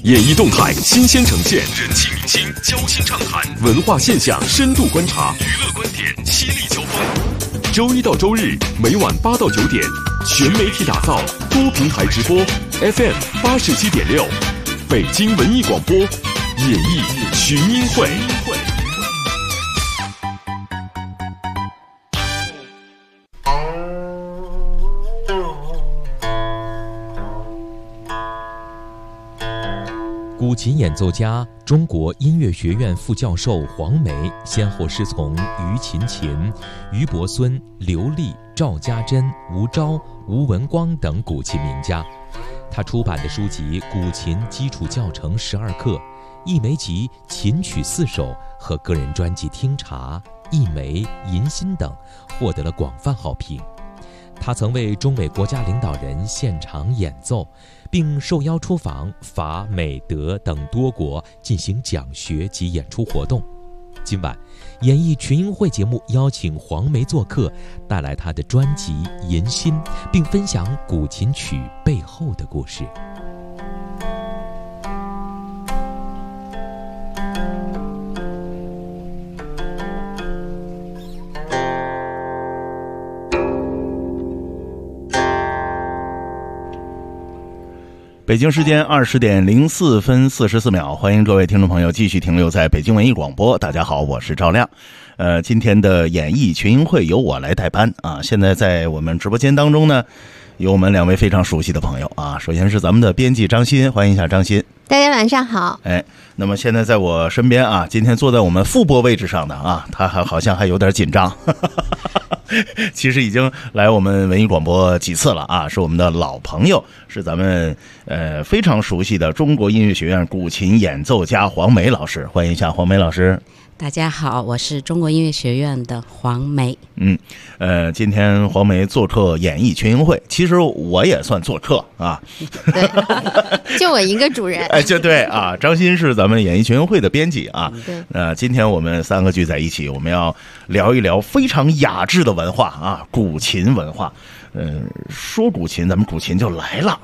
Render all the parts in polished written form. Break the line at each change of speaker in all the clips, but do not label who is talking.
演艺动态新鲜呈现，人气明星交心畅谈，文化现象深度观察，娱乐观点犀利交锋。周一到周日每晚8到9点，全媒体打造，多平台直播 ，FM 87.6，北京文艺广播，演艺群英会。
古琴演奏家、中国音乐学院副教授黄梅先后师从于勤勤、于伯孙、刘立、赵家珍、吴钊、吴文光等古琴名家。他出版的书籍《古琴基础教程12课》、一枚集《琴曲4首》和个人专辑《听茶》、一枚《银心》等，获得了广泛好评。他曾为中美国家领导人现场演奏，并受邀出访法、美、德等多国进行讲学及演出活动。今晚，演艺群英会节目邀请黄梅做客，带来他的专辑《银心》，并分享古琴曲背后的故事。
北京时间20点04分44秒，欢迎各位听众朋友继续停留在北京文艺广播。大家好，我是赵亮。今天的演艺群英会由我来代班啊。现在在我们直播间当中呢，有我们2位非常熟悉的朋友啊。首先是咱们的编辑张欣，欢迎一下张欣。
大家晚上好。
那么现在在我身边啊，今天坐在我们副播位置上的啊，他好像还有点紧张。其实已经来我们文艺广播几次了啊，是我们的老朋友，是咱们非常熟悉的中国音乐学院古琴演奏家黄梅老师，欢迎一下黄梅老师。
大家好，我是中国音乐学院的黄梅。
今天黄梅做客演艺群英会，其实我也算做客啊。
对，就我一个主人。
就对啊，张欣是咱们演艺群英会的编辑啊。今天我们3个聚在一起，我们要聊一聊非常雅致的文化啊，古琴文化。说古琴，咱们古琴就来了。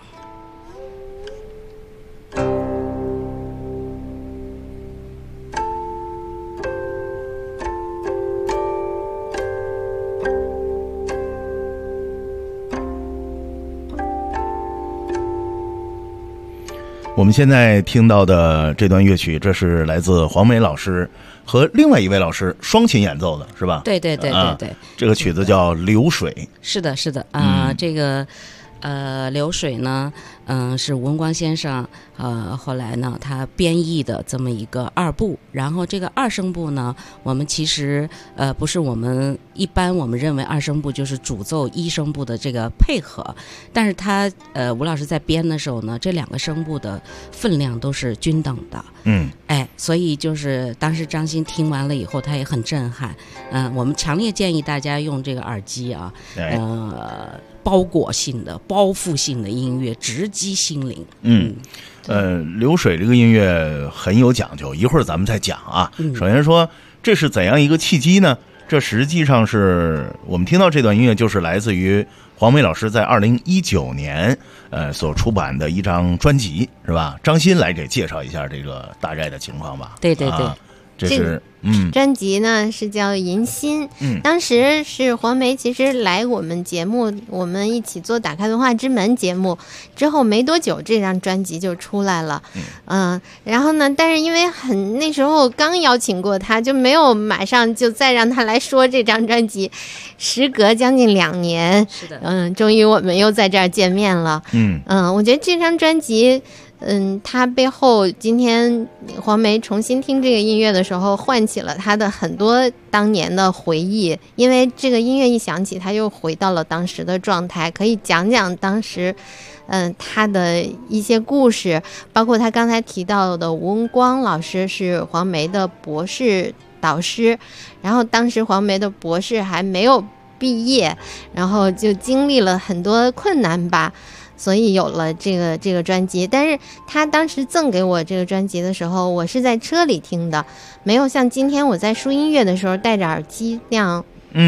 我们现在听到的这段乐曲，这是来自黄梅老师和另外一位老师双琴演奏的，是吧？
对。
这个曲子叫《流水》。
是的这个流水呢，是吴文光先生后来呢他编译的这么一个2部，然后这个2声部呢，我们其实不是我们一般我们认为2声部就是主奏1声部的这个配合，但是他吴老师在编的时候呢，这2个声部的分量都是均等的。所以就是当时张欣听完了以后，他也很震撼。我们强烈建议大家用这个耳机啊，包裹性的、包覆性的音乐直击心灵。
流水这个音乐很有讲究，一会儿咱们再讲啊。首先说这是怎样一个契机呢？这实际上是我们听到这段音乐，就是来自于黄梅老师在2019年所出版的一张专辑，是吧？张欣来给介绍一下这个大概的情况吧。
对。
这是
专辑呢是叫《银心》。当时是黄梅其实来我们节目，我们一起做打开文化之门节目之后没多久，这张专辑就出来了。然后呢，但是因为那时候刚邀请过他，就没有马上就再让他来说这张专辑。时隔将近2年，
是的，
终于我们又在这儿见面了。我觉得这张专辑。他背后今天黄梅重新听这个音乐的时候，唤起了他的很多当年的回忆，因为这个音乐一响起，他又回到了当时的状态，可以讲讲当时他的一些故事，包括他刚才提到的吴文光老师是黄梅的博士导师，然后当时黄梅的博士还没有毕业，然后就经历了很多困难吧，所以有了这个专辑。但是他当时赠给我这个专辑的时候，我是在车里听的，没有像今天我在书音乐的时候戴着耳机那样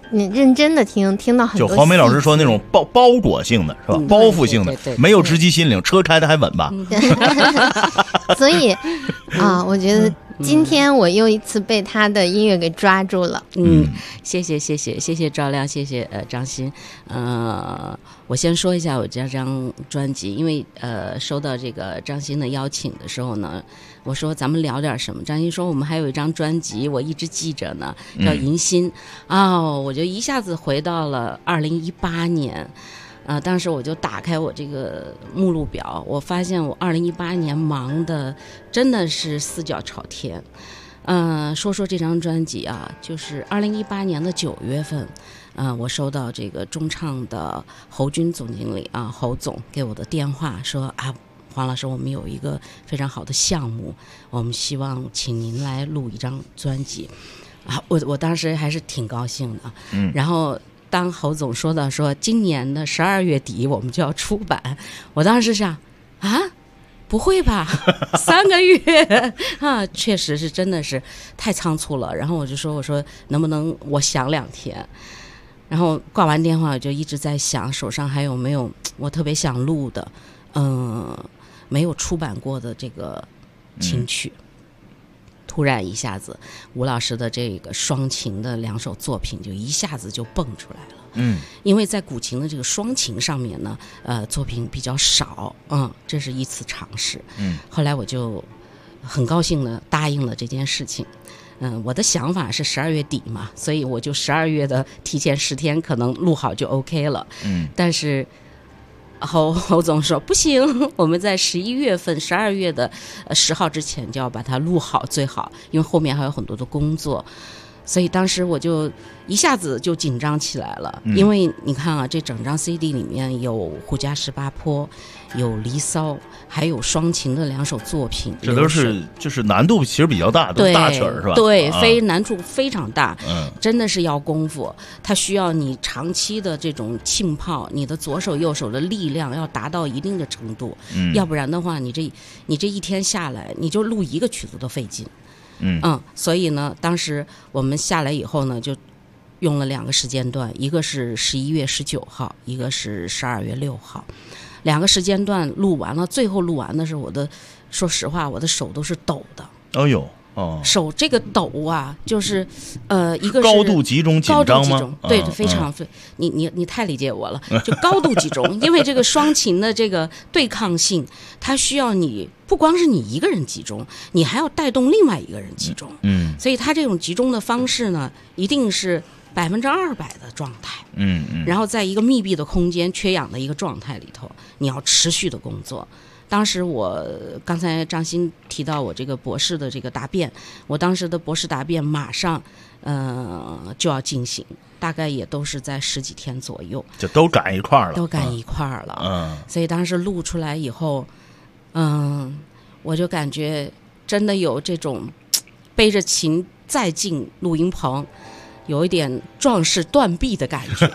你认真的听到很多。
就黄梅老师说那种包裹性的是吧？包袱性的，没有直击心灵，车开的还稳吧？
所以啊，我觉得今天我又一次被他的音乐给抓住了。
谢谢赵亮，谢谢张欣。我先说一下我这张专辑，因为收到这个张欣的邀请的时候呢，我说咱们聊点什么。张欣说我们还有一张专辑，我一直记着呢，叫《迎新》我就一下子回到了2018年。当时我就打开我这个目录表，我发现我2018年忙的真的是四脚朝天。说这张专辑啊，就是2018年的9月份，我收到这个中唱的侯军总经理侯总给我的电话说黄老师，我们有一个非常好的项目，我们希望请您来录一张专辑。我当时还是挺高兴的。然后当侯总说到说今年的12月底我们就要出版，我当时想不会吧3个月确实是真的是太仓促了。然后我说能不能我想2天，然后挂完电话我就一直在想手上还有没有我特别想录的没有出版过的这个琴曲。突然一下子吴老师的这个双琴的2首作品就一下子就蹦出来了。因为在古琴的这个双琴上面呢作品比较少，这是一次尝试。后来我就很高兴的答应了这件事情。我的想法是12月底嘛，所以我就12月的提前10天可能录好就 OK 了。但是侯总说不行，我们在11月份12月的10号之前就要把它录好最好，因为后面还有很多的工作。所以当时我就一下子就紧张起来了。因为你看这整张 CD 里面有胡笳十八坡，有离骚，还有双琴的2首作品，
这都是就是难度其实比较大，都是大曲儿是吧？
对，难度非常大。真的是要功夫，它需要你长期的这种浸泡，你的左手右手的力量要达到一定的程度。要不然的话你这一天下来你就录一个曲子都费劲。所以呢当时我们下来以后呢就用了2个时间段，一个是11月19号，一个是12月6号，2个时间段录完了。最后录完的时候说实话我的手都是抖的。手这个抖就是一个是
高度集中紧张吗？
对，非常你太理解我了，就高度集中。因为这个双琴的这个对抗性，它需要你不光是你一个人集中，你还要带动另外一个人集中。所以它这种集中的方式呢，一定是200%的状态。然后在一个密闭的空间、缺氧的一个状态里头，你要持续的工作。当时刚才张欣提到我这个博士的这个答辩，我当时的博士答辩马上就要进行，大概也都是在10几天左右，
就都赶一块儿
了。所以当时录出来以后，我就感觉真的有这种背着琴再进录音棚，有一点壮士断臂的感觉。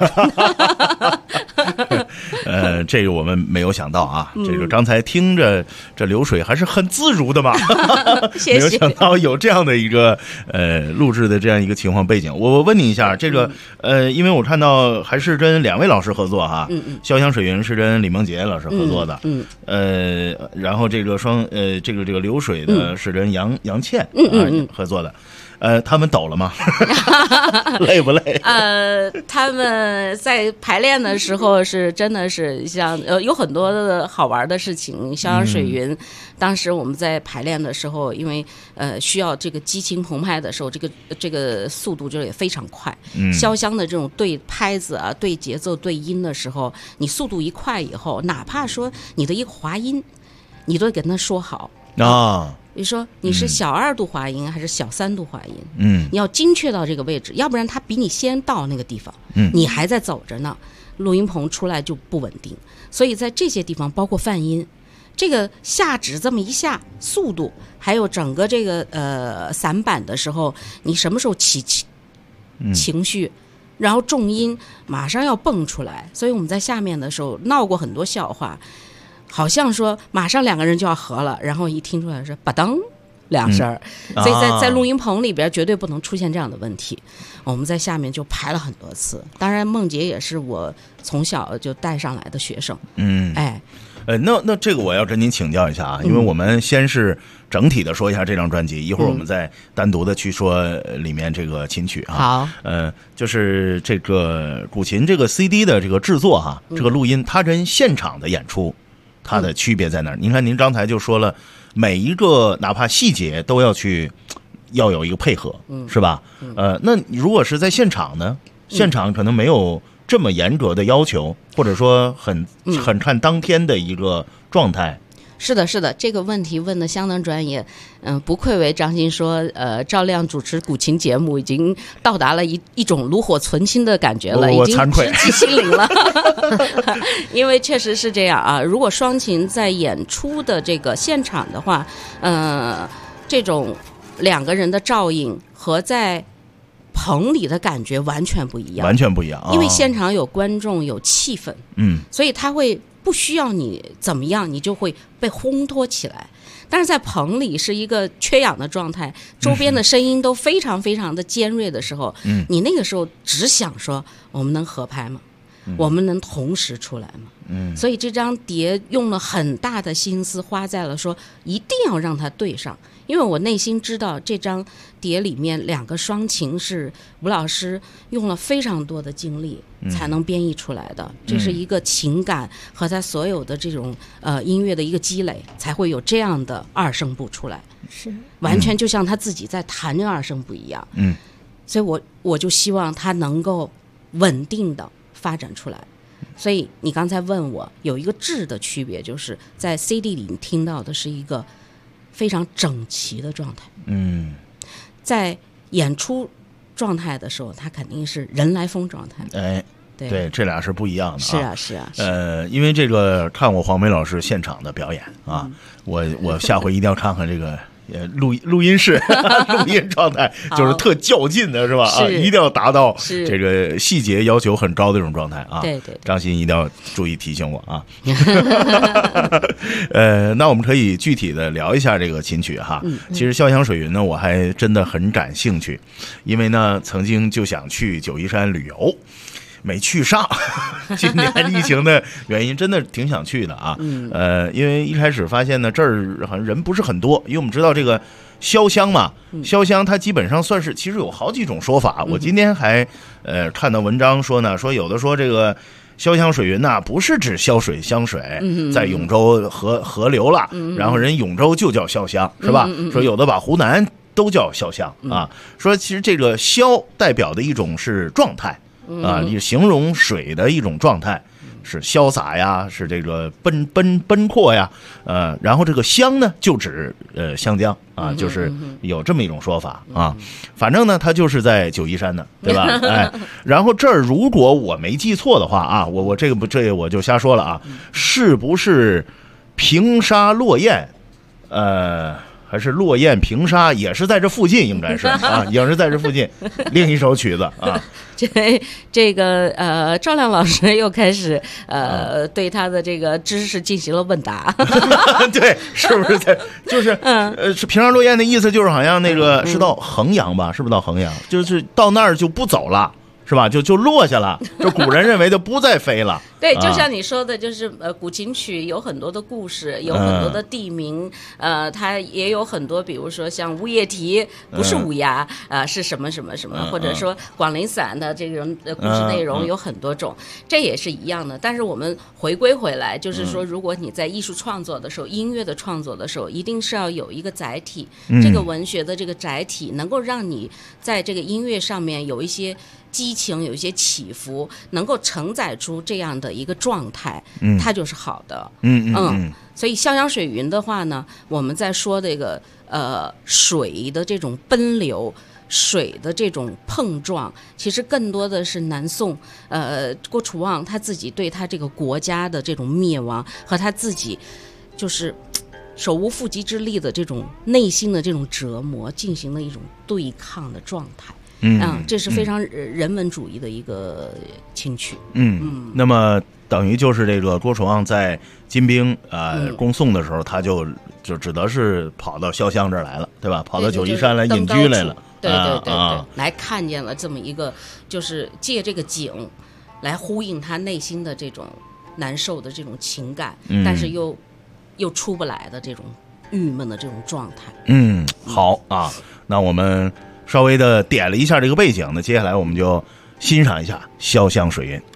这个我们没有想到这个刚才听着这流水还是很自如的嘛。
谢谢。
没有想到有这样的一个录制的这样一个情况背景。我问你一下，这个因为我看到还是跟2位老师合作潇湘水云是跟李梦洁老师合作的。然后这个这个流水的是跟杨倩合作的。他们抖了吗？累不累？
他们在排练的时候是真的是像有很多的好玩的事情。潇湘水云，当时我们在排练的时候，因为需要这个激情澎湃的时候，这个速度就也非常快。潇湘的这种对拍子对节奏、对音的时候，你速度一快以后，哪怕说你的一个滑音，你都跟他说好比如说你是小2度滑音还是小3度滑音，你要精确到这个位置，要不然他比你先到那个地方，你还在走着呢，录音棚出来就不稳定。所以在这些地方，包括泛音，这个下指这么一下速度，还有整个这个散板的时候，你什么时候起情绪，然后重音马上要蹦出来。所以我们在下面的时候闹过很多笑话，好像说马上2个人就要合了，然后一听出来是吧当两声所以在录音棚里边绝对不能出现这样的问题。我们在下面就排了很多次，当然梦洁也是我从小就带上来的学生。
那这个我要跟您请教一下啊，因为我们先是整体的说一下这张专辑，一会儿我们再单独的去说里面这个琴曲啊。
好，
就是这个古琴这个 CD 的这个制作哈，这个录音它跟现场的演出它的区别在哪儿？您看您刚才就说了，每一个哪怕细节都要有一个配合，是吧？那如果是在现场呢？现场可能没有这么严格的要求，或者说很看当天的一个状态。
是的，这个问题问得相当专业。不愧为张欣说，赵亮主持古琴节目已经到达了一种炉火纯青的感觉了，已经直击心灵了。因为确实是这样啊，如果双琴在演出的这个现场的话，这种两个人的照应和在棚里的感觉完全不一样，因为现场有观众有气氛，所以他会不需要你怎么样，你就会被烘托起来。但是在棚里是一个缺氧的状态，周边的声音都非常非常的尖锐的时候，你那个时候只想说我们能合拍吗？我们能同时出来吗？所以这张碟用了很大的心思花在了说一定要让它对上，因为我内心知道这张碟里面两个双琴是吴老师用了非常多的精力才能编译出来的，这是一个情感和他所有的这种音乐的一个积累，才会有这样的二声部出来，
是
完全就像他自己在弹这二声部一样。所以我就希望他能够稳定的发展出来。所以你刚才问我有一个质的区别，就是在 CD 里你听到的是一个非常整齐的状态，在演出状态的时候它肯定是人来疯状态。
对，这俩是不一样的。
是啊。
因为这个看过黄梅老师现场的表演啊，我下回一定要看看这个录音室录音状态，就是特较劲的是吧？一定要达到这个细节要求很高的这种状态啊。
对，
张欣一定要注意提醒我啊。那我们可以具体的聊一下这个琴曲哈。其实潇湘水云呢，我还真的很感兴趣，因为呢曾经就想去九嶷山旅游，没去上。今年疫情的原因，真的挺想去的啊。因为一开始发现呢，这儿好像人不是很多，因为我们知道这个潇湘嘛，潇湘它基本上算是，其实有好几种说法。我今天还看到文章说呢，说有的说这个潇湘水云呐，不是指潇水湘水在永州河流了，然后人永州就叫潇湘，是吧？说有的把湖南都叫潇湘啊。说其实这个潇代表的一种是状态。你形容水的一种状态，是潇洒呀，是这个奔阔呀，然后这个湘呢就指湘江啊，就是有这么一种说法啊。反正呢，它就是在九嶷山的，对吧？然后这儿如果我没记错的话啊，我这个我就瞎说了啊，是不是平沙落雁？还是落雁平沙，也是在这附近，应该是啊，也是在这附近。另一首曲子啊，
这个赵亮老师又开始对他的这个知识进行了问答。
对，是不是就是是平沙落雁的意思，就是好像那个是到衡阳吧？是不是到衡阳？就是到那儿就不走了。是吧？就落下了，就古人认为就不再飞了。
对，就像你说的，就是古琴曲有很多的故事，有很多的地名，它也有很多，比如说像乌叶啼不是乌鸦，是什么什么什么，或者说广陵散的这种故事内容有很多种，这也是一样的。但是我们回归回来，就是说，如果你在艺术创作的时候，音乐的创作的时候，一定是要有一个载体，这个文学的这个载体能够让你在这个音乐上面有一些激情，有一些起伏，能够承载出这样的一个状态，它就是好的。所以潇湘水云的话呢，我们在说这个水的这种奔流，水的这种碰撞，其实更多的是南宋郭楚望他自己对他这个国家的这种灭亡和他自己就是手无缚鸡之力的这种内心的这种折磨进行的一种对抗的状态。这是非常人文主义的一个琴曲。
那么等于就是这个郭楚望在金兵恭送的时候，他就就只得是跑到潇湘这儿来了，对吧？跑到九嶷山来隐居来了。
对对对对，来看见了这么一个，就是借这个景来呼应他内心的这种难受的这种情感，但是又出不来的这种郁闷的这种状态。
好啊，那我们稍微的点了一下这个背景，那接下来我们就欣赏一下潇湘水韵。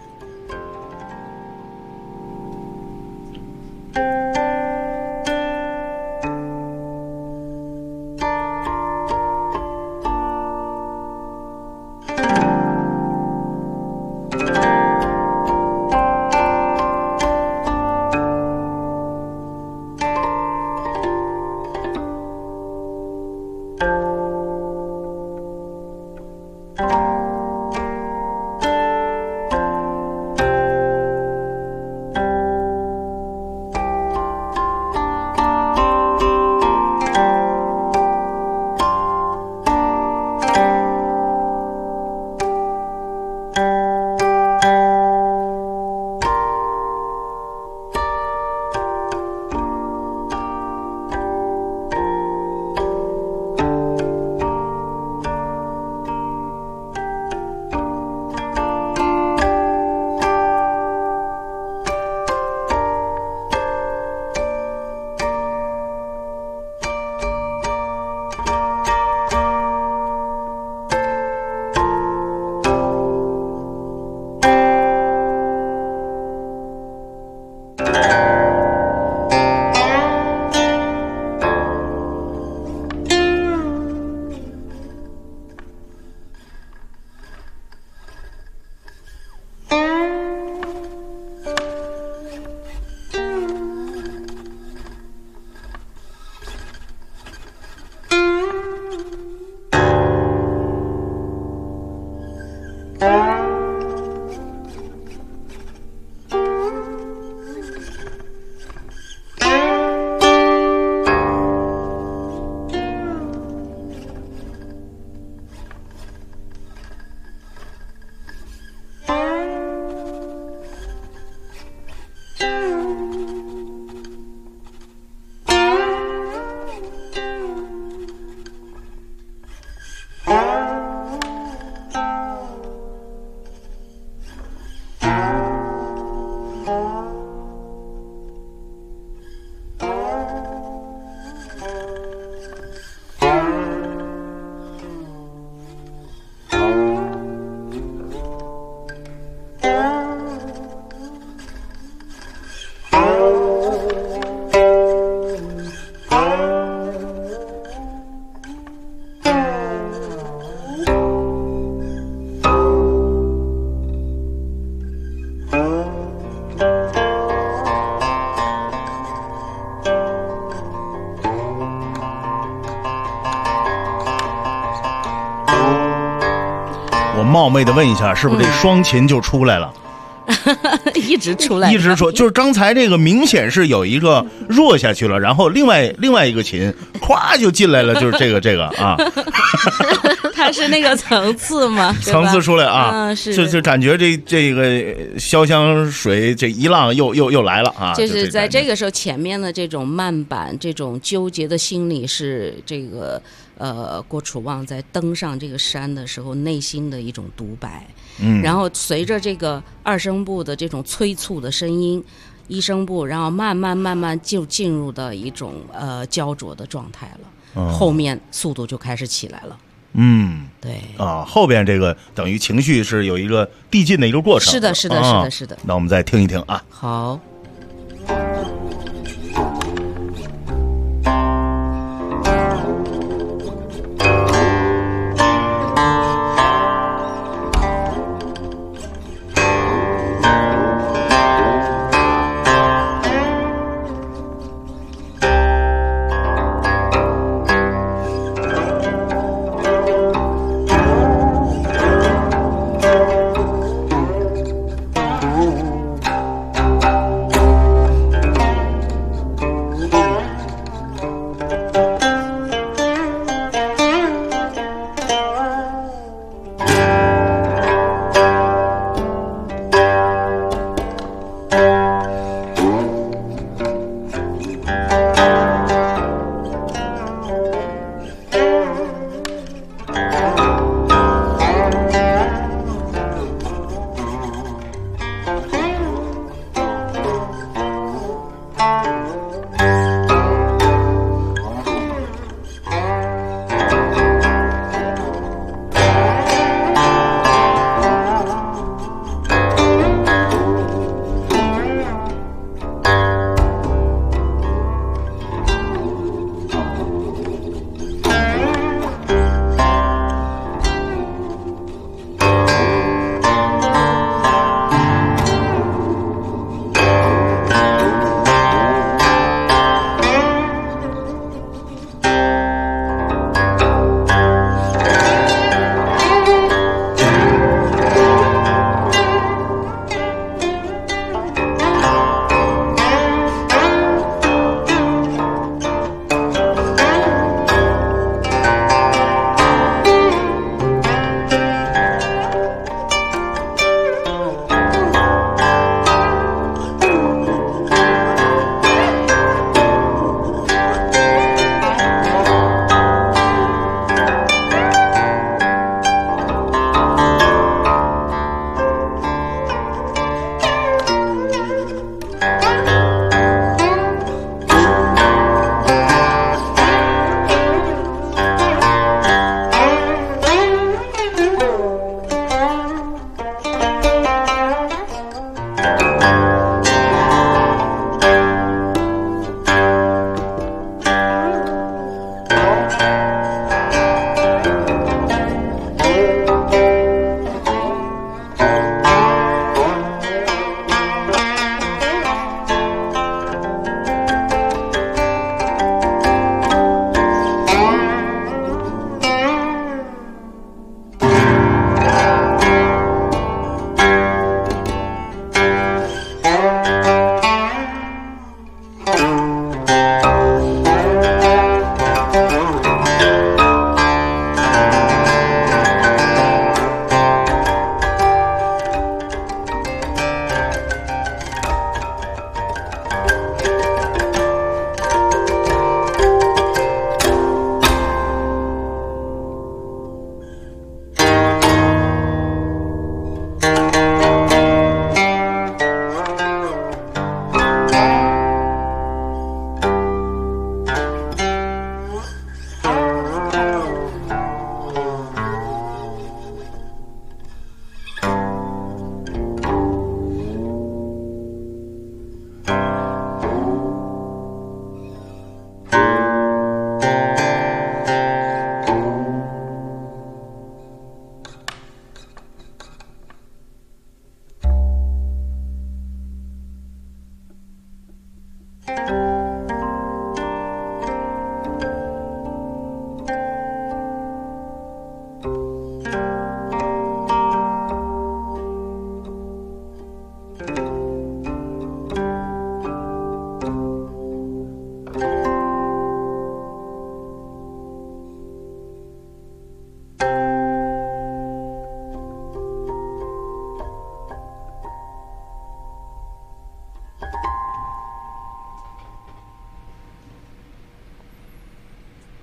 冒昧的问一下，是不是这双琴就出来了？
一直出来，
一直说，就是刚才这个明显是有一个弱下去了，然后另外一个琴咵就进来了，就是这个啊，
它是那个层次嘛，
层次出来啊，就感觉这个潇湘水这一浪又来了啊，
就是在这个时候前面的这种慢板，这种纠结的心理是这个郭楚望在登上这个山的时候内心的一种独白。然后随着这个二声部的这种催促的声音，一声部，然后慢慢就进入到一种焦灼的状态了，后面速度就开始起来了。对啊，
后边这个等于情绪是有一个递进的一个过程。
是的。
那我们再听一听啊。
好。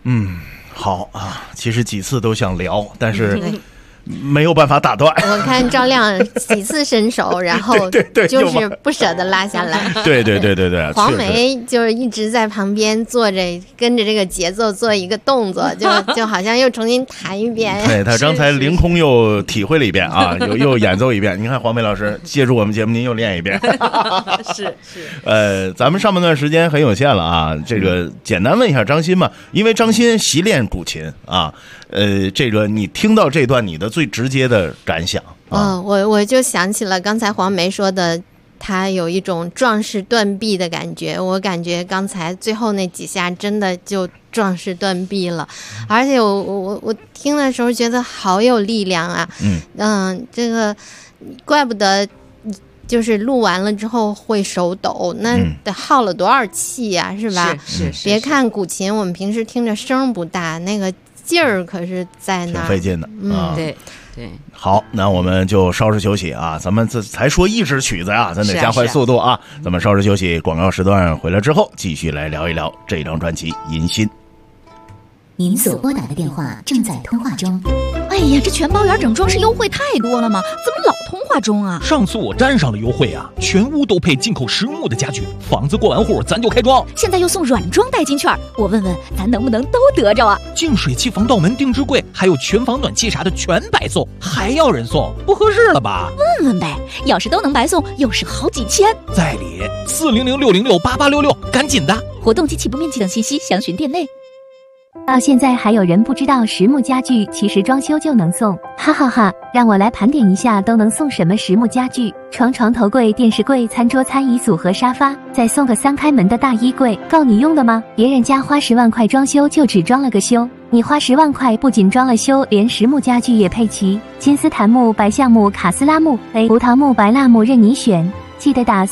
好啊，其实几次都想聊，但是没有办法打断。
我看赵亮几次伸手，然后就是不舍得拉下来。
对，
黄梅就是一直在旁边坐着，跟着这个节奏做一个动作，就好像又重新弹一遍。
对，他刚才凌空又体会了一遍啊，又演奏一遍。您看黄梅老师借助我们节目，您又练一遍。
是。
咱们上半段时间很有限了啊，这个简单问一下张欣吧，因为张欣习练古琴啊。这个你听到这段，你的最直接的感想啊？
我就想起了刚才黄梅说的，他有一种壮士断臂的感觉。我感觉刚才最后那几下真的就壮士断臂了，而且我听的时候觉得好有力量啊。这个怪不得就是录完了之后会手抖，那得耗了多少气呀，是吧？
是。
别看古琴，我们平时听着声不大，那个劲儿可是在那儿，
挺费劲的。
对。
好，那我们就稍事休息啊，咱们这才说一支曲子啊，咱得加快速度啊。咱们稍事休息，广告时段回来之后，继续来聊一聊这张专辑《银心》。
您所拨打的电话正在通话中。
哎呀，这全包圆整装饰优惠太多了吗？怎么老通话中啊？
上次我沾上了优惠啊，全屋都配进口实木的家具，房子过完户咱就开装。
现在又送软装代金券，我问问咱能不能都得着啊？
净水器、防盗门、定制柜，还有全房暖气啥的全白送，还要人送，不合适了吧？
问问呗，要是都能白送，又省好几千。
在理，400-606-8866，赶紧的！
活动及起步面积等信息详询店内。
到现在还有人不知道实木家具其实装修就能送，哈哈哈！让我来盘点一下都能送什么实木家具：床头柜、电视柜、餐桌、餐椅组合、沙发，再送个3开门的大衣柜，够你用的吗？别人家花10万块装修就只装了个修，你花10万块不仅装了修，连实木家具也配齐，金丝檀木、白橡木、卡斯拉木、葡萄木、白蜡木任你选。记得打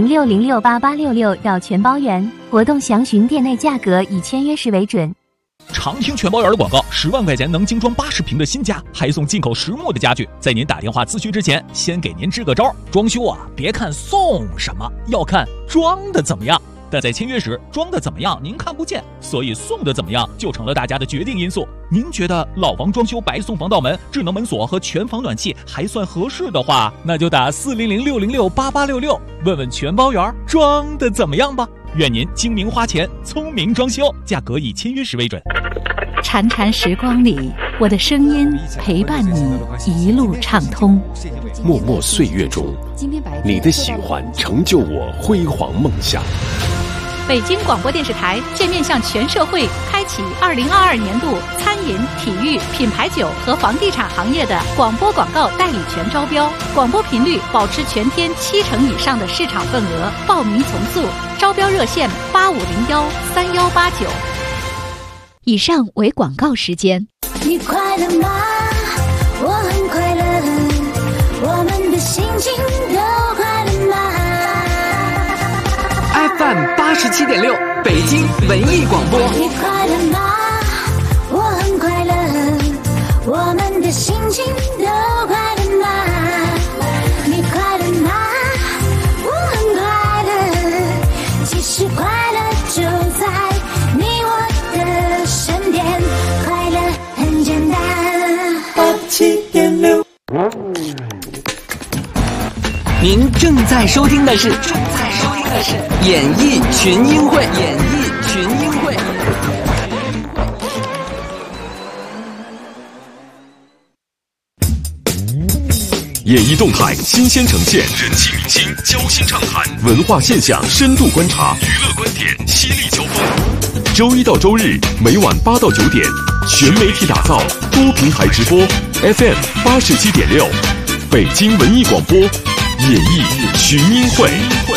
400-606-8866绕全包圆，活动详询店内价格，以签约时为准。
常听全包圆的广告，10万块钱能精装80平的新家，还送进口实木的家具。在您打电话咨询之前，先给您支个招，装修啊，别看送什么，要看装的怎么样。但在签约时，装的怎么样您看不见，所以送的怎么样就成了大家的决定因素。您觉得老房装修白送防盗门、智能门锁和全房暖气还算合适的话，那就打400-606-8866，问问全包圆装的怎么样吧。愿您精明花钱，聪明装修，价格以签约时为准。
潺潺时光里，我的声音陪伴你一路畅通。
默默岁月中，你的喜欢成就我辉煌梦想。
北京广播电视台现面向全社会开启2022年度餐饮、体育、品牌酒和房地产行业的广播广告代理权招标，广播频率保持全天70%以上的市场份额，报名从速，招标热线8501-3189。以上为广告时间。
你快乐吗？我很快乐，我们的心情都快乐吗？
FM 87.6北京文艺广播。
你快乐吗？我很快乐，我们的心情都快乐吗？你快乐吗？我很快乐，其实快乐就在你我的身边，快乐很简单。87.6。
您正在收听的是演艺群英会。
演艺动态新鲜呈现，人气明星交心畅谈，文化现象深度观察，娱乐观点犀利交锋。周一到周日每晚8到9点，全媒体打造，多平台直播 ，FM 87.6，北京文艺广播，演艺群英会。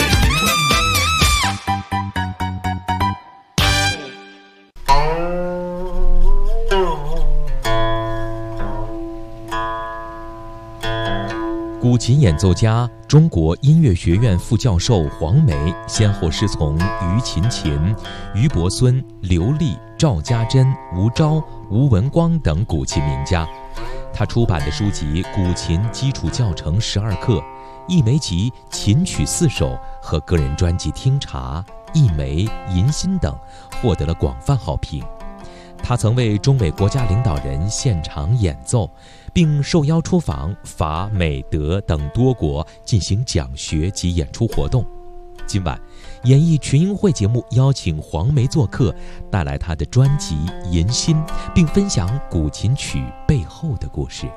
古琴演奏家、中国音乐学院副教授黄梅先后师从于勤勤、于伯孙、刘丽、赵家珍、吴钊、吴文光等古琴名家。他出版的书籍《古琴基础教程12课》、一枚集《琴曲4首》和个人专辑《听茶》、一枚《银心》等，获得了广泛好评。 他曾为中美国家领导人现场演奏，并受邀出访法、美、德等多国进行讲学及演出活动。今晚演艺群英会节目邀请黄梅做客，带来她的专辑《银心》，并分享古琴曲背后的故事。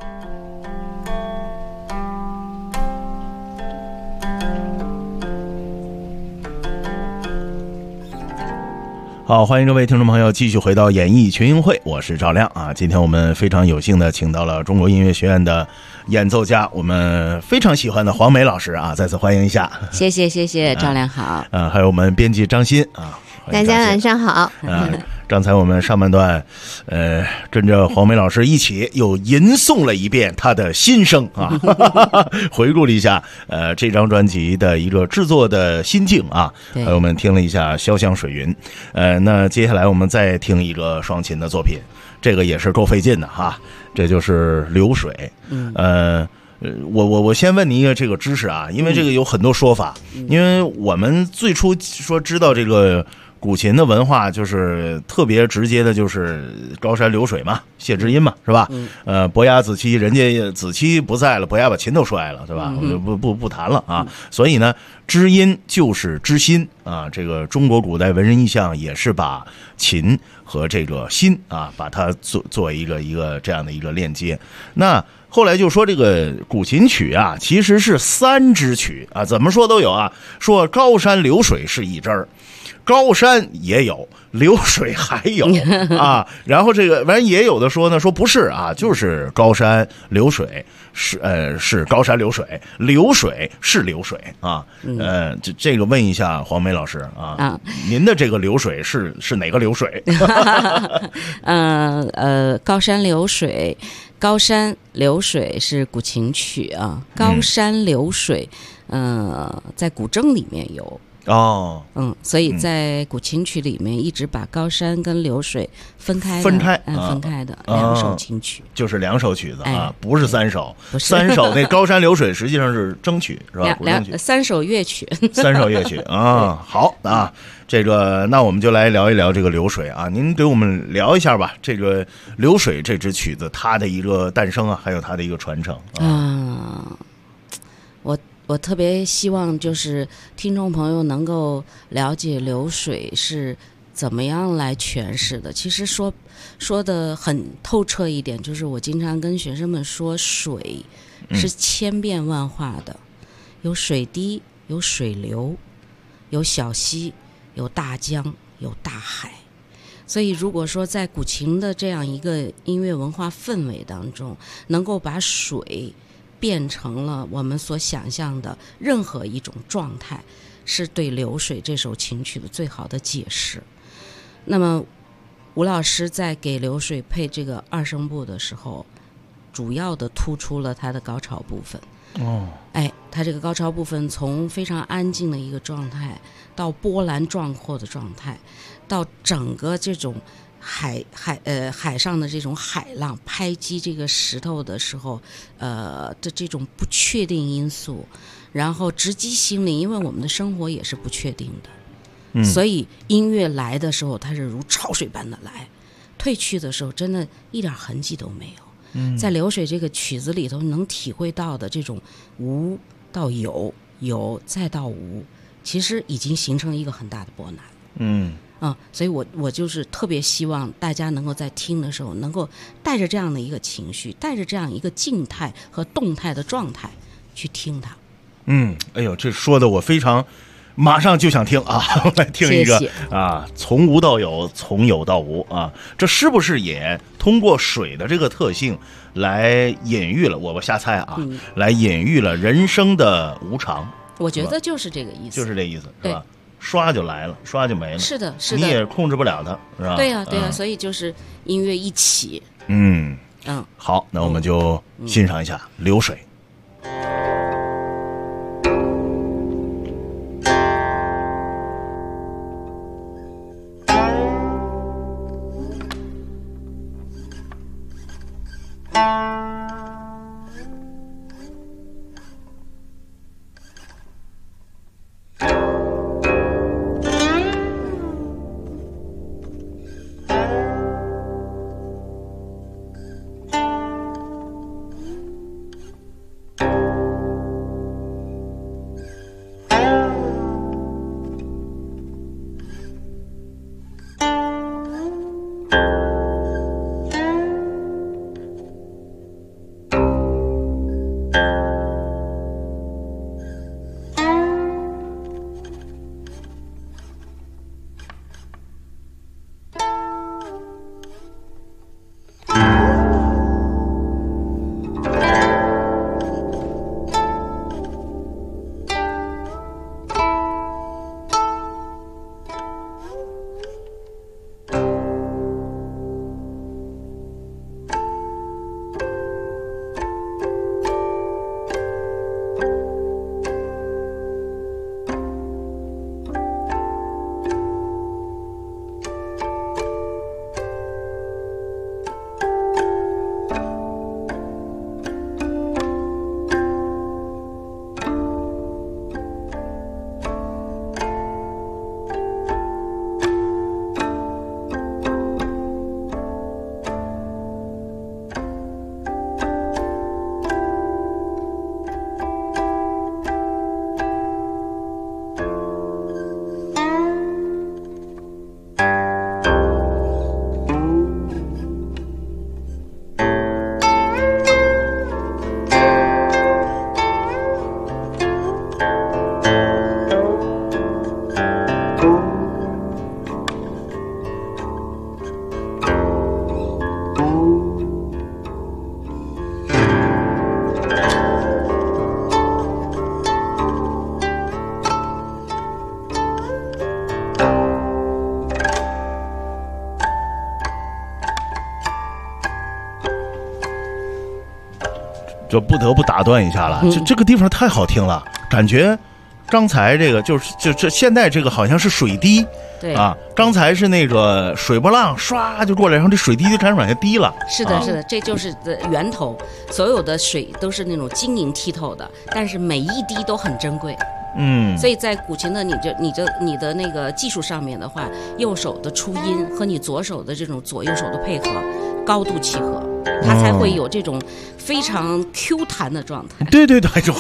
好，欢迎各位听众朋友继续回到演艺群英会，我是赵亮啊。今天我们非常有幸的请到了中国音乐学院的演奏家，我们非常喜欢的黄梅老师啊，再次欢迎一下。
谢谢，赵亮好。
还有我们编辑张欣啊，
大家晚上好。
刚才我们上半段，跟着黄梅老师一起又吟诵了一遍他的心声啊，回顾了一下这张专辑的一个制作的心境啊，还有我们听了一下《潇湘水云》，那接下来我们再听一个双琴的作品，这个也是够费劲的哈，这就是《流水》。我先问你一个这个知识啊，因为这个有很多说法，因为我们最初说知道这个古琴的文化就是特别直接的，就是高山流水嘛，谢知音嘛，是吧？伯牙子期，人家子期不在了，伯牙把琴都摔了，对吧？我就不谈了啊。所以呢，知音就是知心啊。这个中国古代文人意象也是把琴和这个心啊，把它做一个这样的一个链接。那后来就说这个古琴曲啊，其实是三支曲啊，怎么说都有啊。说高山流水是一支儿。高山也有，流水还有啊，然后这个完也有的说呢，说不是啊，就是高山流水是高山流水，流水是流水啊。这个问一下黄梅老师啊，您的这个流水是哪个流水？
高山流水，高山流水是古琴曲啊，高山流水，在古筝里面有。所以在古琴曲里面一直把高山跟流水分开的两首琴曲，就是
两首曲子啊，不是三首，三首那高山流水实际上是筝曲是吧？
三首乐曲，
三首乐曲啊。好啊，这个那我们就来聊一聊这个流水啊，您给我们聊一下吧，这个流水这支曲子它的一个诞生啊，还有它的一个传承啊。
我特别希望就是听众朋友能够了解流水是怎么样来诠释的。其实说的很透彻一点，就是我经常跟学生们说，水是千变万化的，有水滴，有水流，有小溪，有大江，有大海。所以如果说在古琴的这样一个音乐文化氛围当中，能够把水变成了我们所想象的任何一种状态，是对流水这首琴曲的最好的解释。那么吴老师在给流水配这个二声部的时候，主要的突出了它的高潮部分。它这个高潮部分从非常安静的一个状态，到波澜壮阔的状态，到整个这种海上的这种海浪拍击这个石头的时候，的这种不确定因素，然后直击心灵，因为我们的生活也是不确定的，所以音乐来的时候它是如潮水般的来，退去的时候真的一点痕迹都没有。在流水这个曲子里头能体会到的这种无到有，有再到无，其实已经形成一个很大的波澜。所以我就是特别希望大家能够在听的时候，能够带着这样的一个情绪，带着这样一个静态和动态的状态去听它。
哎呦，这说的我非常马上就想听啊！来听一个啊，从无到有，从有到无啊，这是不是也通过水的这个特性来隐喻了？我瞎猜啊，来隐喻了人生的无常。
我觉得就是这个意思，
就是这意思，是吧？刷就来了，刷就没了。
是的，是的，
你也控制不了它，是吧？
对呀，对呀，所以就是音乐一起。
好，那我们就欣赏一下《流水》。 就不得不打断一下了。这个地方太好听了，感觉刚才这个就现在这个好像是水滴。
对
啊，刚才是那个水波浪唰就过来，然后这水滴就开始往下滴了。
是的，是的，这就是源头。所有的水都是那种晶莹剔透的，但是每一滴都很珍贵。所以在古琴的你的那个技术上面的话，右手的出音和你左手的这种左右手的配合高度契合，它才会有这种非常 Q 弹的状态。
对对对，就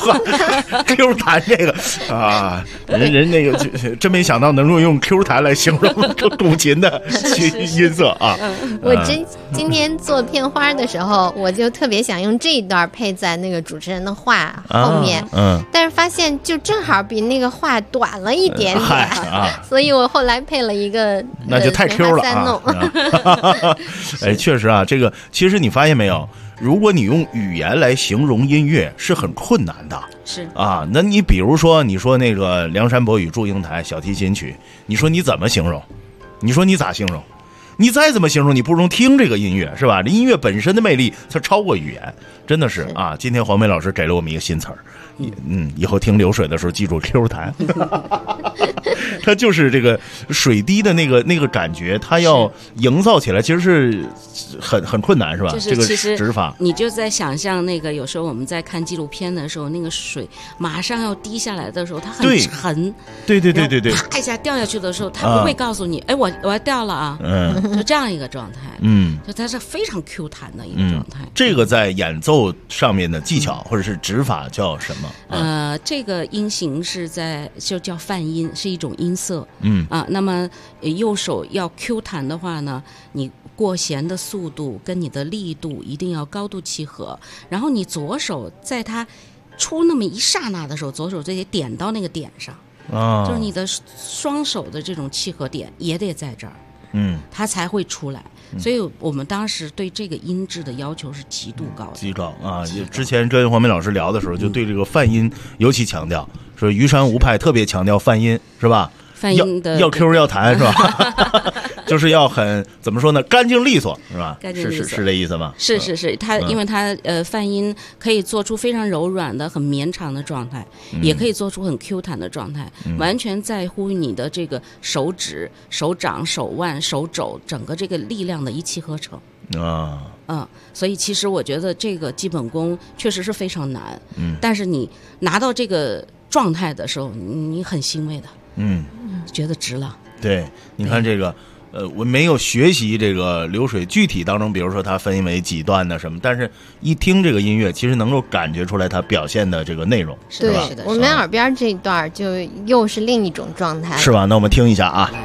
Q 弹这个啊，人那个真没想到能够用 Q 弹来形容古琴的音色啊。
我今天做片花的时候，我就特别想用这一段配在那个主持人的话后面，但是发现就正好比那个话短了一点点，所以我后来配了一个
那就太 Q 了啊。哎，确实啊，这个其实你发现没有？如果你用语言来形容音乐是很困难的，
是
啊。那你比如说，你说那个《梁山伯与祝英台》小提琴曲，你说你怎么形容？你说你咋形容？你再怎么形容，你不如听这个音乐，是吧？这音乐本身的魅力它超过语言，真的是啊。今天黄梅老师给了我们一个新词儿，以后听流水的时候记住 Q 弹。它就是这个水滴的那个感觉，它要营造起来其实是很困难，是吧？
就是其实
这个指法，
你就在想象那个有时候我们在看纪录片的时候，那个水马上要滴下来的时候，它很沉，
对，
啪一下掉下去的时候，它不会告诉你，哎，我要掉了啊，就这样一个状态，就它是非常 Q 弹的一个状态。
这个在演奏上面的技巧或者是指法叫什么？
这个音型是就叫泛音，是一种音色。那么右手要 Q 弹的话呢，你过弦的速度跟你的力度一定要高度契合，然后你左手在它出那么一刹那的时候，左手就得点到那个点上，就是你的双手的这种契合点也得在这儿，它才会出来。所以我们当时对这个音质的要求是极度高的，
极高啊！之前跟黄梅老师聊的时候，就对这个泛音尤其强调，说虞山吴派特别强调泛音，是吧？
泛音的
要 Q 要弹，是吧？就是要很怎么说呢？干净利索，是吧？
干净利索
是这意思吗？
是，它因为它泛音可以做出非常柔软的、很绵长的状态，也可以做出很 Q 弹的状态，完全在乎你的这个手指、手掌、手腕、手肘整个这个力量的一气呵成。所以其实我觉得这个基本功确实是非常难，但是你拿到这个状态的时候，你很欣慰的，觉得值了。
对，你看这个。我没有学习这个流水具体当中，比如说它分为几段的什么，但是一听这个音乐，其实能够感觉出来它表现的这个内容，是吧？
对，我们耳边这一段就又是另一种状态，
是吧？那我们听一下啊。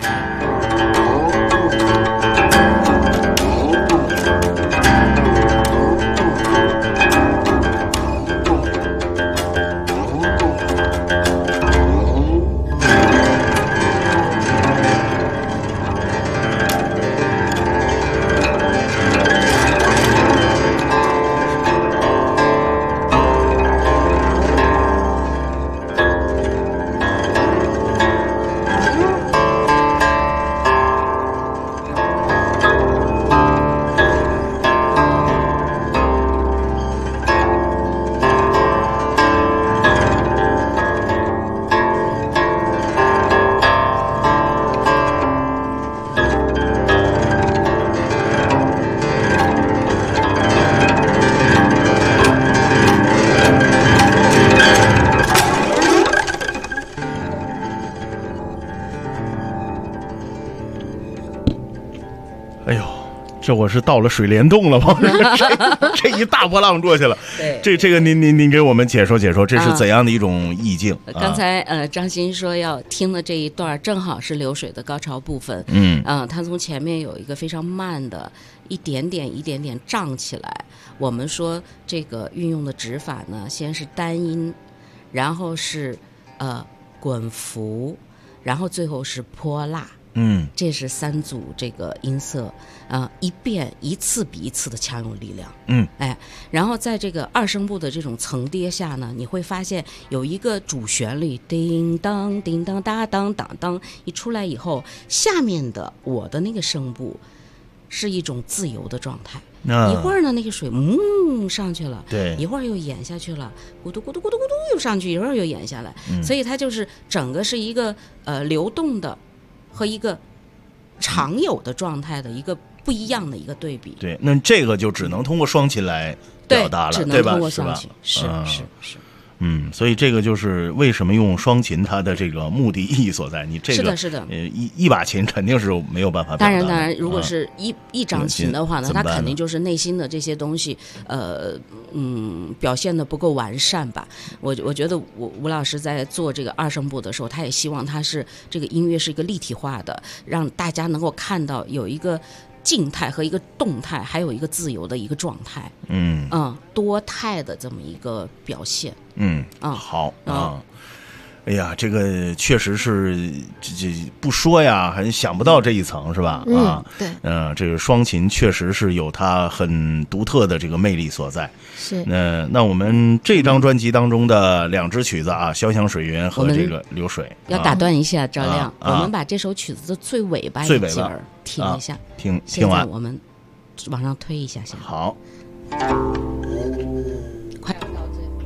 哎呦，这我是到了水帘洞了吗？这一大波浪过去了。对，这个您给我们解说解说，这是怎样的一种意境？
刚才张欣说要听的这一段正好是流水的高潮部分。它从前面有一个非常慢的，一点点涨起来。我们说这个运用的指法呢，先是单音，然后是滚幅，然后最后是泼辣。这是三组这个音色，一次比一次的强有力量。然后在这个二声部的这种层叠下呢，你会发现有一个主旋律，叮当叮当哒当当当，一出来以后，下面的我的那个声部是一种自由的状态， 一会儿呢那个水上去了，
对，
一会儿又淹下去了，咕嘟咕嘟咕嘟咕嘟又上去，一会儿又淹下来，所以它就是整个是一个流动的和一个常有的状态的一个不一样的一个对比。
对，那这个就只能通过双琴来表达了，
只
对吧？
能通过双琴，是。
所以这个就是为什么用双琴它的这个目的意义所在。你这个
是的，
一把琴肯定是没有办法表达的。
当然，如果是一掌琴的话呢，它肯定就是内心的这些东西，表现的不够完善吧。我觉得吴老师在做这个二声部的时候，他也希望他是这个音乐是一个立体化的，让大家能够看到有一个静态和一个动态，还有一个自由的一个状态，多态的这么一个表现。
好啊。哎呀，这个确实是这不说呀，还想不到这一层，是吧？
对，
这个双琴确实是有它很独特的这个魅力所在。
是。
那我们这张专辑当中的2支曲子啊，《潇湘水源》和这个《流水》。
要打断一下，赵亮，我们把这首曲子的最尾巴一节听一下，
听完，
我们往上推一下先。
好。
快到最后。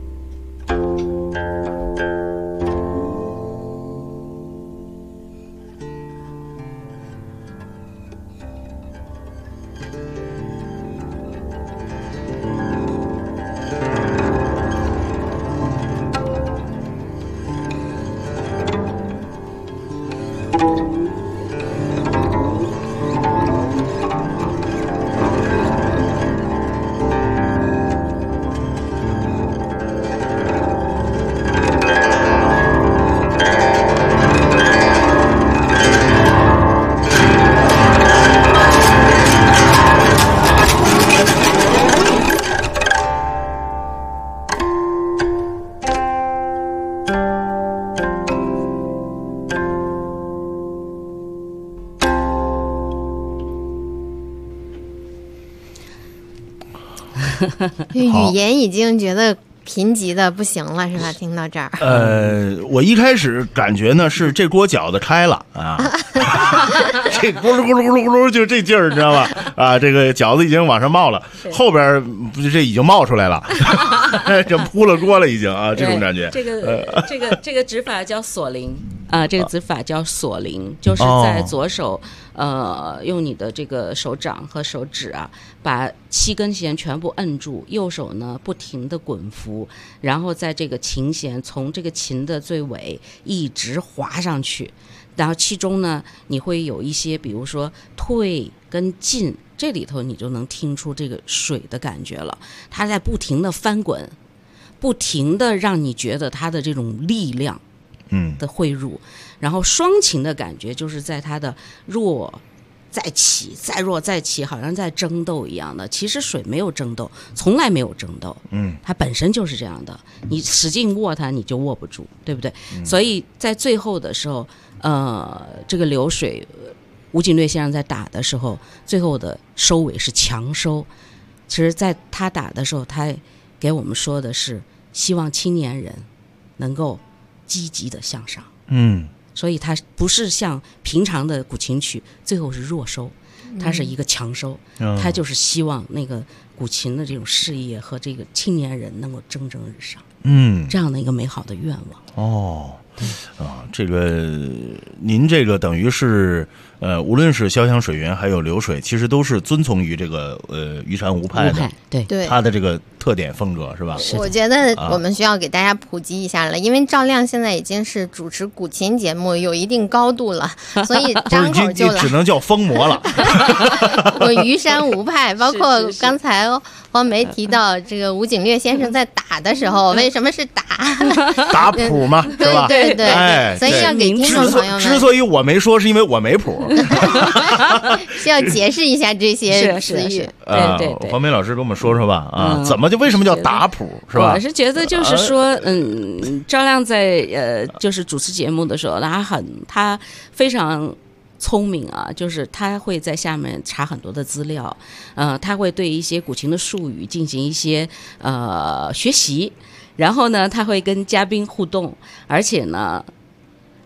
语言已经觉得贫瘠的不行了，是吧？听到这儿，
我一开始感觉呢是这锅饺子开了啊，这咕噜咕噜咕噜咕噜就这劲儿，你知道吧？啊，这个饺子已经往上冒了，后边这已经冒出来了，这扑了锅了已经啊，这种感觉。
这个指法叫锁铃啊，这个指法叫锁铃，就是在左手。用你的这个手掌和手指啊，把7根弦全部摁住，右手呢不停地滚拂，然后在这个琴弦从这个琴的最尾一直滑上去，然后其中呢你会有一些比如说退跟进，这里头你就能听出这个水的感觉了，它在不停地翻滚，不停地让你觉得它的这种力量的汇入，然后双琴的感觉就是在它的弱再起，再弱再起，好像在争斗一样的。其实水没有争斗，从来没有争斗，它本身就是这样的。你使劲握它，你就握不住，对不对？所以在最后的时候，这个流水，吴景略先生在打的时候，最后的收尾是强收。其实，在他打的时候，他给我们说的是希望青年人能够积极的向上，所以它不是像平常的古琴曲最后是弱收，它是一个强收，它就是希望那个古琴的这种事业和这个青年人能够蒸蒸日上，这样的一个美好的愿望。
这个您这个等于是无论是潇湘水源还有流水，其实都是遵从于这个虞山吴派的，
对
它的这个特点风格是吧？
我觉得我们需要给大家普及一下了，因为赵亮现在已经是主持古琴节目有一定高度了，所以张口就来，
只能叫疯魔了。
我虞山吴派，包括刚才黄梅提到这个吴景略先生在打的时候，为什么是
打谱嘛，是吧？
对，
哎，
所以要给听众朋友们，
之所以我没说，是因为我没谱，
是要解释一下这些词语。
对，
黄梅老师跟我们说说吧，为什么叫打谱，是吧？
我是觉得就是说，赵亮在就是主持节目的时候，他非常聪明啊，就是他会在下面查很多的资料，他会对一些古琴的术语进行一些学习，然后呢，他会跟嘉宾互动，而且呢，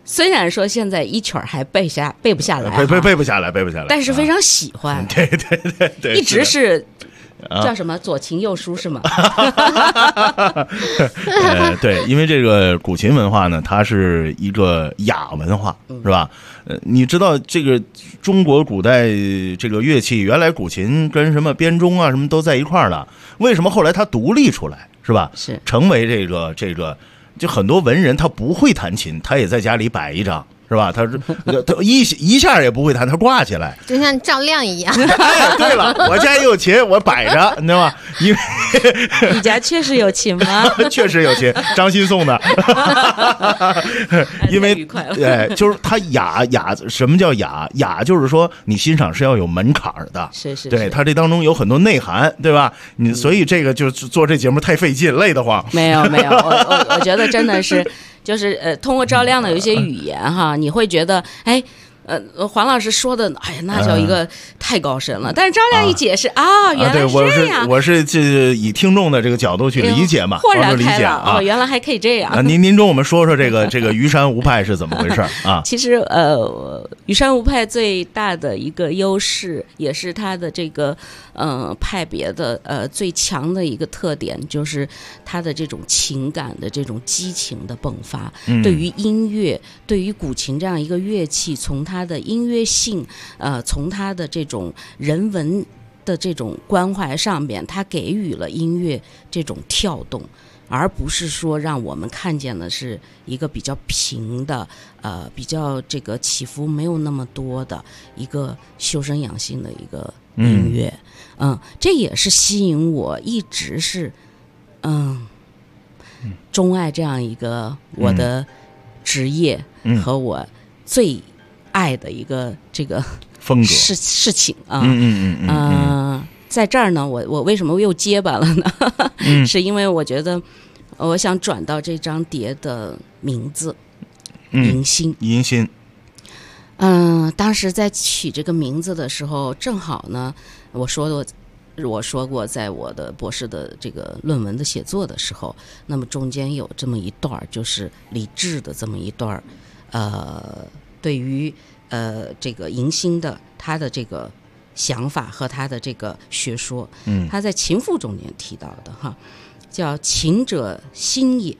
虽然说现在一曲儿还背不下来，
背不下来，
但是非常喜欢。
对，
一直是叫什么左琴右书是吗？
对，因为这个古琴文化呢，它是一个雅文化，是吧？你知道这个中国古代这个乐器，原来古琴跟什么编钟啊什么都在一块儿的，为什么后来它独立出来，是吧？
是
成为这个，就很多文人他不会弹琴，他也在家里摆一张。是吧？他一下也不会弹，他挂起来，
就像赵亮一样。
哎，对了，我家也有琴，我摆着，你知道吗？因为
你家确实有琴吗？
确实有琴，张鑫送的。因为哎，就是他雅，什么叫雅？雅就是说你欣赏是要有门槛的，
是，
对，他这当中有很多内涵，对吧？你所以这个就做这节目太费劲，累得慌。
没有，我觉得真的是。就是通过赵亮的有一些语言哈，你会觉得哎，黄老师说的，哎呀，那叫一个太高深了。但是赵亮一解释原来是这样。
我是以听众的这个角度去理解嘛，
豁然开朗
啊，
原来还可以这样。
您跟我们说说这个虞山吴派是怎么回事啊？
其实虞山吴派最大的一个优势，也是它的这个派别的最强的一个特点，就是它的这种情感的这种激情的迸发。对于音乐，对于古琴这样一个乐器，从它的音乐性，从它的这种人文的这种关怀上边，它给予了音乐这种跳动，而不是说让我们看见的是一个比较平的，比较这个起伏没有那么多的一个修身养性的一个音乐。这也是吸引我一直是钟爱这样一个我的职业和我最爱的一个这个
风格
事情啊。在这儿呢，我为什么又结巴了呢？是因为我觉得我想转到这张碟的名字迎新。
迎新。
当时在取这个名字的时候，正好呢，我说过，在我的博士的这个论文的写作的时候，那么中间有这么一段，就是李治的这么一段，对于这个迎新的他的这个想法和他的这个学说，他在琴赋中间提到的哈，叫琴者心也，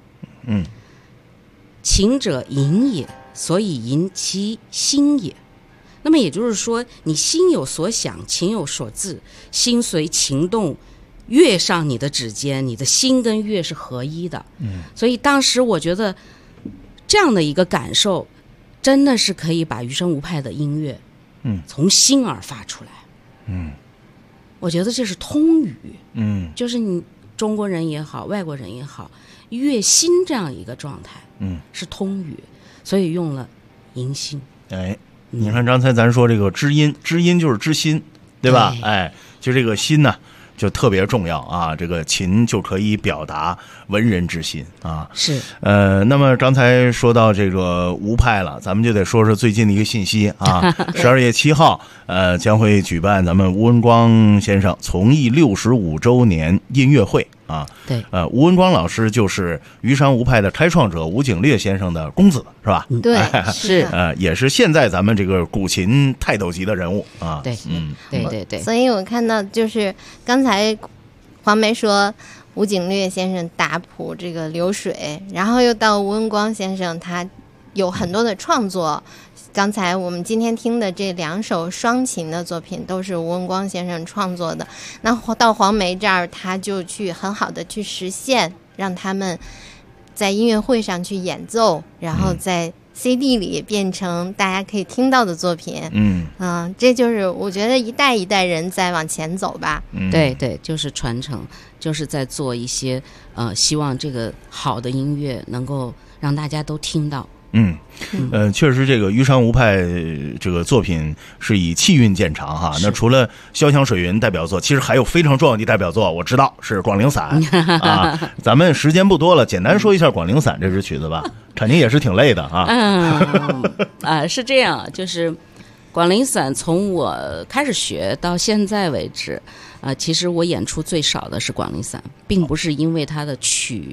琴者吟也，所以吟其心也。那么也就是说，你心有所想，情有所至，心随情动，乐上你的指尖，你的心跟乐是合一的。所以当时我觉得这样的一个感受，真的是可以把虞山吴派的音乐，从心而发出来。我觉得这是通语。就是你中国人也好，外国人也好，乐心这样一个状态，是通语，所以用了迎新。
哎。你看刚才咱说这个知音就是知心，对吧？哎，就这个心呢，就特别重要啊。这个琴就可以表达文人之心啊。
是。
那么刚才说到这个吴派了，咱们就得说说最近的一个信息啊。12月7号，将会举办咱们吴文光先生从艺65周年音乐会啊。
对。
吴文光老师就是虞山吴派的开创者吴景烈先生的公子，是吧？
对，是。
也是现在咱们这个古琴泰斗级的人物啊。
对，对。
所以我看到就是刚才黄梅说吴景烈先生打谱这个流水，然后又到吴文光先生，他有很多的创作。刚才我们今天听的这2首双琴的作品都是吴文光先生创作的。那到黄梅这儿，他就去很好的去实现，让他们在音乐会上去演奏，然后在 CD 里变成大家可以听到的作品。这就是我觉得一代一代人在往前走吧。
对，就是传承，就是在做一些希望这个好的音乐能够让大家都听到。
确实这个虞山吴派这个作品是以气韵见长哈。那除了潇湘水云代表作，其实还有非常重要的代表作，我知道是广陵散啊。咱们时间不多了，简单说一下广陵散这支曲子吧。肯定也是挺累的啊。
是这样，就是广陵散从我开始学到现在为止，其实我演出最少的是广陵散，并不是因为它的曲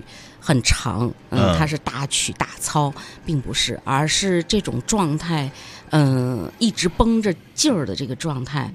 很长，它是大曲大操，并不是，而是这种状态，一直绷着劲儿的这个状态，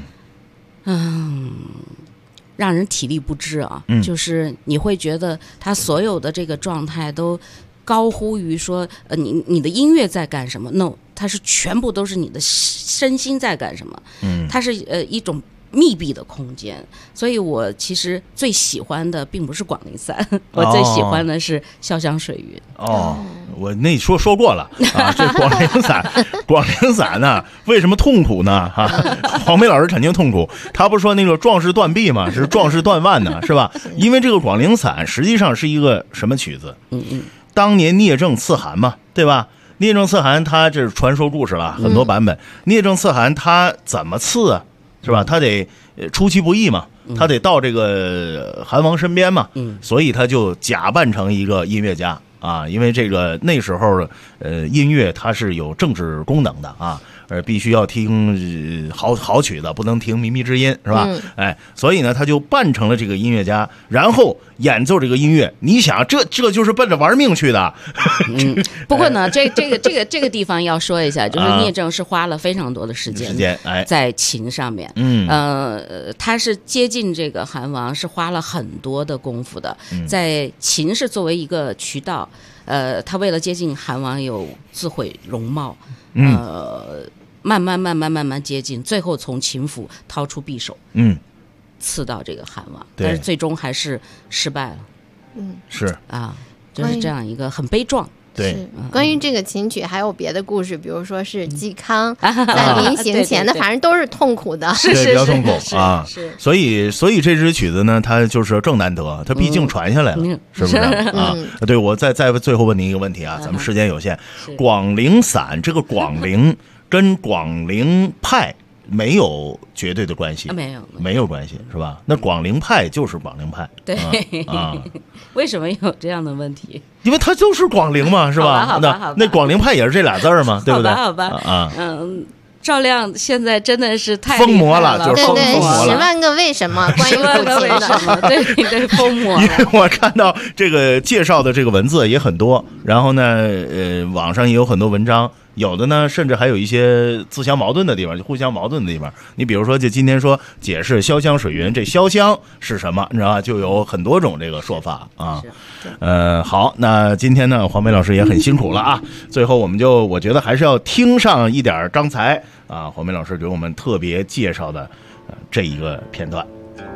让人体力不支啊，就是你会觉得他所有的这个状态都高呼于说，你的音乐在干什么 ？No， 它是全部都是你的身心在干什么？它是一种密闭的空间，所以我其实最喜欢的并不是广陵散，我最喜欢的是潇湘水云。
我那说过了啊，这广陵散呢，为什么痛苦呢？黄梅老师肯定痛苦，他不是说那个壮士断臂吗？是壮士断腕呢，是吧？因为这个广陵散实际上是一个什么曲子？当年聂政刺韩嘛，对吧？聂政刺韩，他这是传说故事了，很多版本。聂政刺韩他怎么刺啊？是吧？他得出其不意嘛，他得到这个韩王身边嘛，所以他就假扮成一个音乐家啊，因为这个那时候音乐它是有政治功能的啊，必须要听好曲子，不能听靡靡之音，是吧？所以呢，他就扮成了这个音乐家，然后演奏这个音乐。你想，这就是奔着玩命去的。
不过呢，这个地方要说一下，就是聂政是花了非常多的时间在琴上面，他是接近这个韩王是花了很多的功夫的，在琴是作为一个渠道，他为了接近韩王有自毁容貌。慢慢接近，最后从秦府掏出匕首，刺到这个韩王，但是最终还是失败了。
是
啊，就是这样一个很悲壮。
对，
关于这个琴曲还有别的故事，比如说是嵇康在临行前的，反正都是痛苦的，
是比较痛苦啊。所以这支曲子呢，它就是正难得，它毕竟传下来了，是不是啊？对，我再最后问您一个问题啊，咱们时间有限，广陵散这个广陵跟广陵派没有绝对的关系，没有关系，是吧？那广陵派就是广陵派，
对啊。为什么有这样的问题？
因为它就是广陵嘛，是吧？那广陵派也是这俩字儿嘛，对不对？
好吧啊，赵亮现在真的是太
疯魔了，就是疯魔了。
10万个为什么，关于古琴的，
对，疯魔。
因为我看到这个介绍的这个文字也很多，然后呢，网上也有很多文章。有的呢，甚至还有一些自相矛盾的地方，就互相矛盾的地方。你比如说，就今天说解释潇湘水云，这潇湘是什么，你知道吧？就有很多种这个说法啊。好，那今天呢，黄梅老师也很辛苦了啊。最后，我觉得还是要听上一点刚才啊，黄梅老师给我们特别介绍的这一个片段。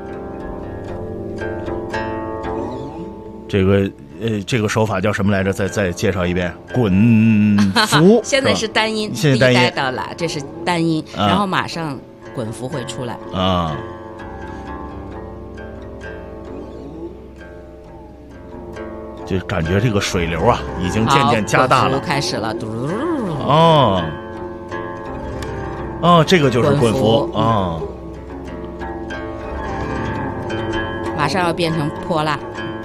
这个手法叫什么来着？再介绍一遍，滚符。
现在是单音，
现在单音
到了，这是单音，然后马上滚符会出来
啊。就感觉这个水流啊，已经渐渐加大了，
开始了。
这个就是滚符啊，
马上要变成泼辣。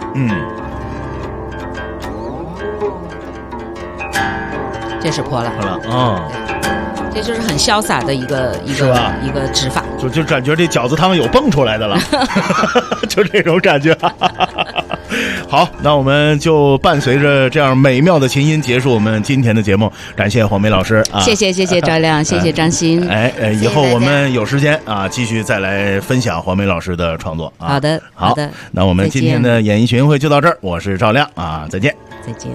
这是泼辣这就是很潇洒的一个指法，
就感觉这饺子汤有蹦出来的了，就这种感觉。好，那我们就伴随着这样美妙的琴音结束我们今天的节目，感谢黄梅老师啊，
谢谢赵亮，谢谢张欣。
以后我们有时间啊，继续再来分享黄梅老师的创作啊。
好的，
那我们今天的演艺群会就到这儿，我是赵亮啊，再见。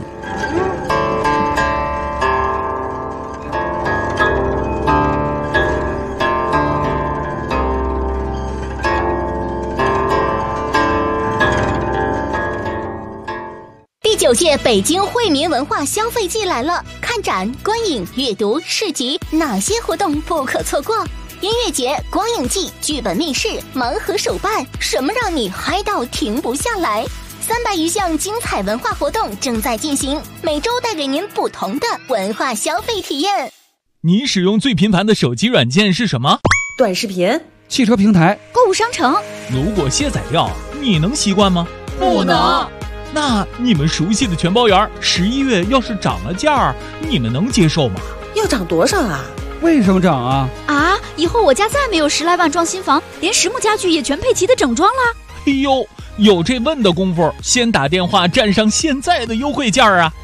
9届北京惠民文化消费季来了，看展、观影、阅读、市集，哪些活动不可错过？音乐节、光影季、剧本密室、盲盒手办，什么让你嗨到停不下来？300余项精彩文化活动正在进行，每周带给您不同的文化消费体验。
你使用最频繁的手机软件是什么？
短视频、
汽车平台、
购物商城。
如果卸载掉，你能习惯吗？
不能。
那你们熟悉的全包园11月要是涨了价，你们能接受吗？
要涨多少啊？
为什么涨啊？
以后我家再没有10来万装新房，连实木家具也全配齐的整装了。
哎呦，有这问的功夫，先打电话占上现在的优惠价啊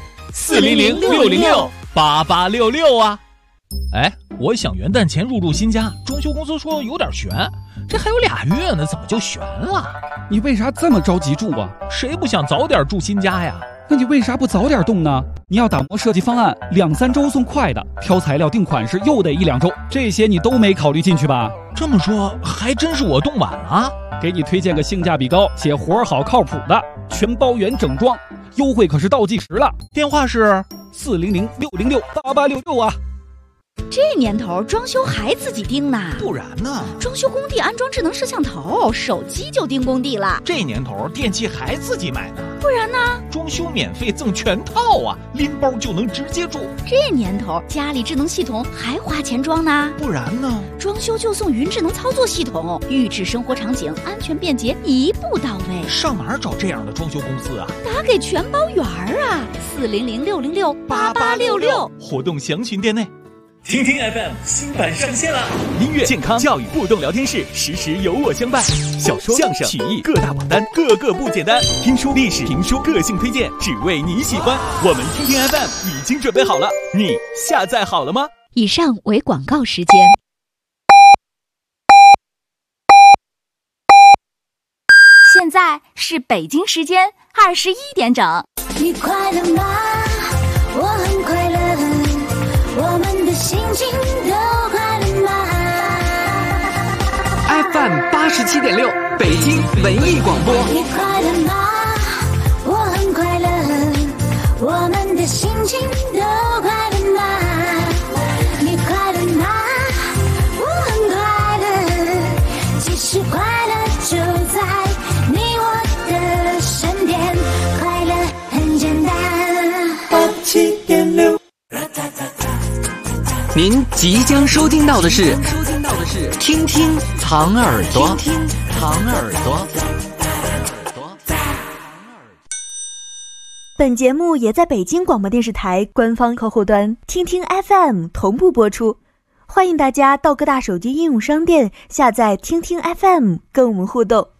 ！400-606-8866啊！哎，我想元旦前入住新家，装修公司说有点悬，这还有2月呢，怎么就悬了？
你为啥这么着急住啊？
谁不想早点住新家呀？
那你为啥不早点动呢？你要打磨设计方案，2-3周送快的，挑材料定款式又得1-2周，这些你都没考虑进去吧？
这么说，还真是我动晚了。
给你推荐个性价比高且活好靠谱的全包原整装，优惠可是倒计时了。
电话是
400-606-8866啊。
这年头装修还自己盯呢？
不然呢？
装修工地安装智能摄像头，手机就盯工地了。
这年头电器还自己买呢？
不然呢？
装修免费赠全套啊，拎包就能直接住。
这年头家里智能系统还花钱装呢？
不然呢？
装修就送云智能操作系统，预制生活场景，安全便捷，一步到位。
上哪儿找这样的装修公司啊？
打给全包圆儿啊，400-606-8866，
活动详询店内。
听听 FM 新版上线了，音乐、健康、教育、互动聊天室，时时有我相伴。小说、相声、曲艺各大榜单，个个不简单。听书、历史、评书、个性推荐，只为你喜欢。我们听听 FM 已经准备好了，你下载好了吗？
以上为广告时间。
现在是北京时间21点整。
你快乐吗？我很快乐。我们的心情都快乐吗
？FM 87.6，北京文艺广播。
你快乐吗？我很快乐。我们的心情都快乐吗？你快乐吗？我很快乐。其实快乐就在你我的身边，快乐很简单。87.6。
您即将收听到的是听听糖耳朵，听听糖耳朵。
本节目也在北京广播电视台官方客户端听听 FM 同步播出，欢迎大家到各大手机应用商店下载听听 FM 跟我们互动。